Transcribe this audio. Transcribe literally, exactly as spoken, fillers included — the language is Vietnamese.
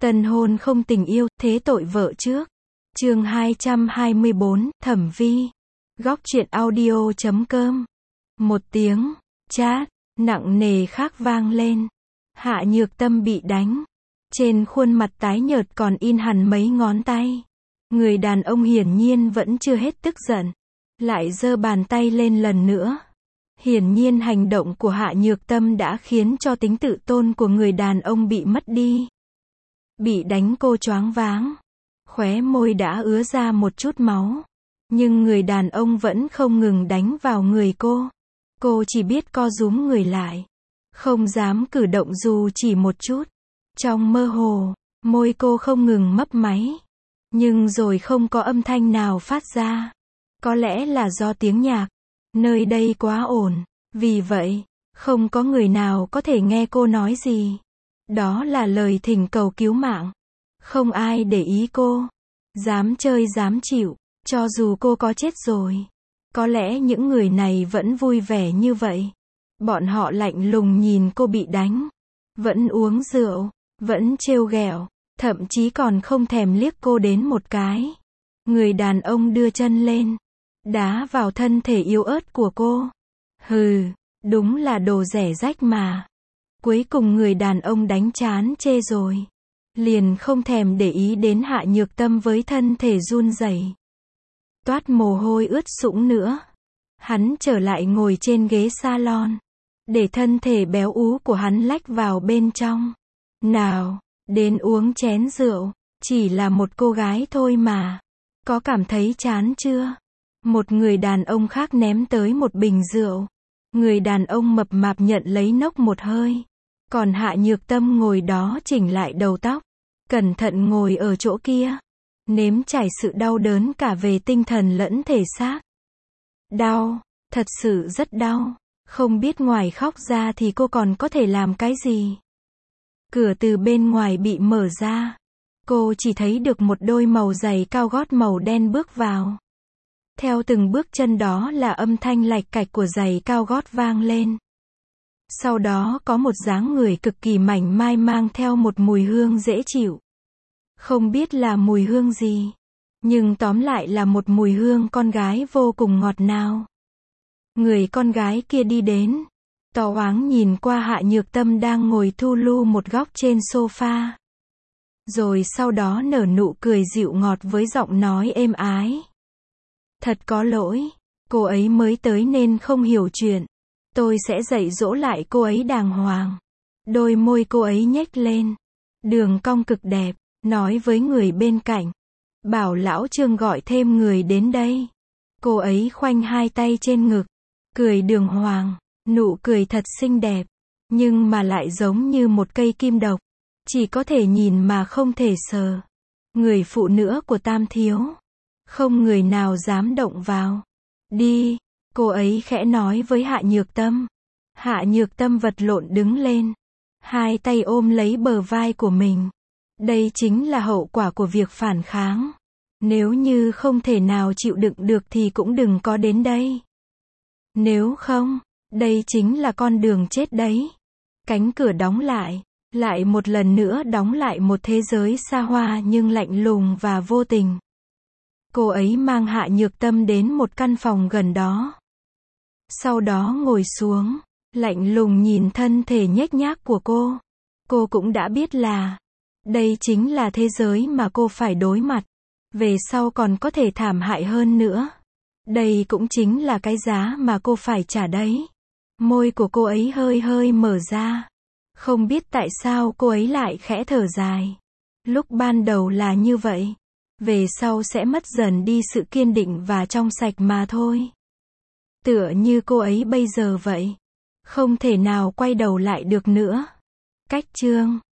Tân hôn không tình yêu, thế tội vợ trước. Chương hai trăm hai mươi bốn, Thẩm Vi. Góc truyện audio chấm com. Một tiếng, chát, nặng nề khác vang lên. Hạ Nhược Tâm bị đánh. Trên khuôn mặt tái nhợt còn in hẳn mấy ngón tay. Người đàn ông hiển nhiên vẫn chưa hết tức giận. Lại giơ bàn tay lên lần nữa. Hiển nhiên hành động của Hạ Nhược Tâm đã khiến cho tính tự tôn của người đàn ông bị mất đi. Bị đánh cô choáng váng. Khóe môi đã ứa ra một chút máu. Nhưng người đàn ông vẫn không ngừng đánh vào người cô. Cô chỉ biết co rúm người lại. Không dám cử động dù chỉ một chút. Trong mơ hồ, môi cô không ngừng mấp máy. Nhưng rồi không có âm thanh nào phát ra. Có lẽ là do tiếng nhạc. Nơi đây quá ổn. Vì vậy, không có người nào có thể nghe cô nói gì. Đó là lời thỉnh cầu cứu mạng. Không ai để ý cô. Dám chơi dám chịu. Cho dù cô có chết rồi. Có lẽ những người này vẫn vui vẻ như vậy. Bọn họ lạnh lùng nhìn cô bị đánh. Vẫn uống rượu. Vẫn trêu ghẹo. Thậm chí còn không thèm liếc cô đến một cái. Người đàn ông đưa chân lên. Đá vào thân thể yếu ớt của cô. Hừ, đúng là đồ rẻ rách mà. Cuối cùng người đàn ông đánh chán chê rồi. Liền không thèm để ý đến Hạ Nhược Tâm với thân thể run rẩy. Toát mồ hôi ướt sũng nữa. Hắn trở lại ngồi trên ghế salon. Để thân thể béo ú của hắn lách vào bên trong. Nào, đến uống chén rượu. Chỉ là một cô gái thôi mà. Có cảm thấy chán chưa? Một người đàn ông khác ném tới một bình rượu. Người đàn ông mập mạp nhận lấy nốc một hơi. Còn Hạ Nhược Tâm ngồi đó chỉnh lại đầu tóc. Cẩn thận ngồi ở chỗ kia. Nếm trải sự đau đớn cả về tinh thần lẫn thể xác. Đau, thật sự rất đau. Không biết ngoài khóc ra thì cô còn có thể làm cái gì. Cửa từ bên ngoài bị mở ra. Cô chỉ thấy được một đôi màu giày cao gót màu đen bước vào. Theo từng bước chân đó là âm thanh lạch cạch của giày cao gót vang lên. Sau đó có một dáng người cực kỳ mảnh mai mang theo một mùi hương dễ chịu. Không biết là mùi hương gì. Nhưng tóm lại là một mùi hương con gái vô cùng ngọt ngào. Người con gái kia đi đến. Tò oáng nhìn qua Hạ Nhược Tâm đang ngồi thu lu một góc trên sofa. Rồi sau đó nở nụ cười dịu ngọt với giọng nói êm ái. Thật có lỗi, cô ấy mới tới nên không hiểu chuyện. Tôi sẽ dạy dỗ lại cô ấy đàng hoàng. Đôi môi cô ấy nhếch lên. Đường cong cực đẹp, nói với người bên cạnh. Bảo lão Trương gọi thêm người đến đây. Cô ấy khoanh hai tay trên ngực. Cười đường hoàng, nụ cười thật xinh đẹp. Nhưng mà lại giống như một cây kim độc. Chỉ có thể nhìn mà không thể sờ. Người phụ nữ của Tam Thiếu. Không người nào dám động vào. Đi, cô ấy khẽ nói với Hạ Nhược Tâm. Hạ Nhược Tâm vật lộn đứng lên. Hai tay ôm lấy bờ vai của mình. Đây chính là hậu quả của việc phản kháng. Nếu như không thể nào chịu đựng được thì cũng đừng có đến đây. Nếu không, đây chính là con đường chết đấy. Cánh cửa đóng lại. Lại một lần nữa đóng lại một thế giới xa hoa nhưng lạnh lùng và vô tình. Cô ấy mang Hạ Nhược Tâm đến một căn phòng gần đó. Sau đó ngồi xuống, lạnh lùng nhìn thân thể nhếch nhác của cô. Cô cũng đã biết là, đây chính là thế giới mà cô phải đối mặt. Về sau còn có thể thảm hại hơn nữa. Đây cũng chính là cái giá mà cô phải trả đấy. Môi của cô ấy hơi hơi mở ra. Không biết tại sao cô ấy lại khẽ thở dài. Lúc ban đầu là như vậy. Về sau sẽ mất dần đi sự kiên định và trong sạch mà thôi. Tựa như cô ấy bây giờ vậy. Không thể nào quay đầu lại được nữa. Cách chương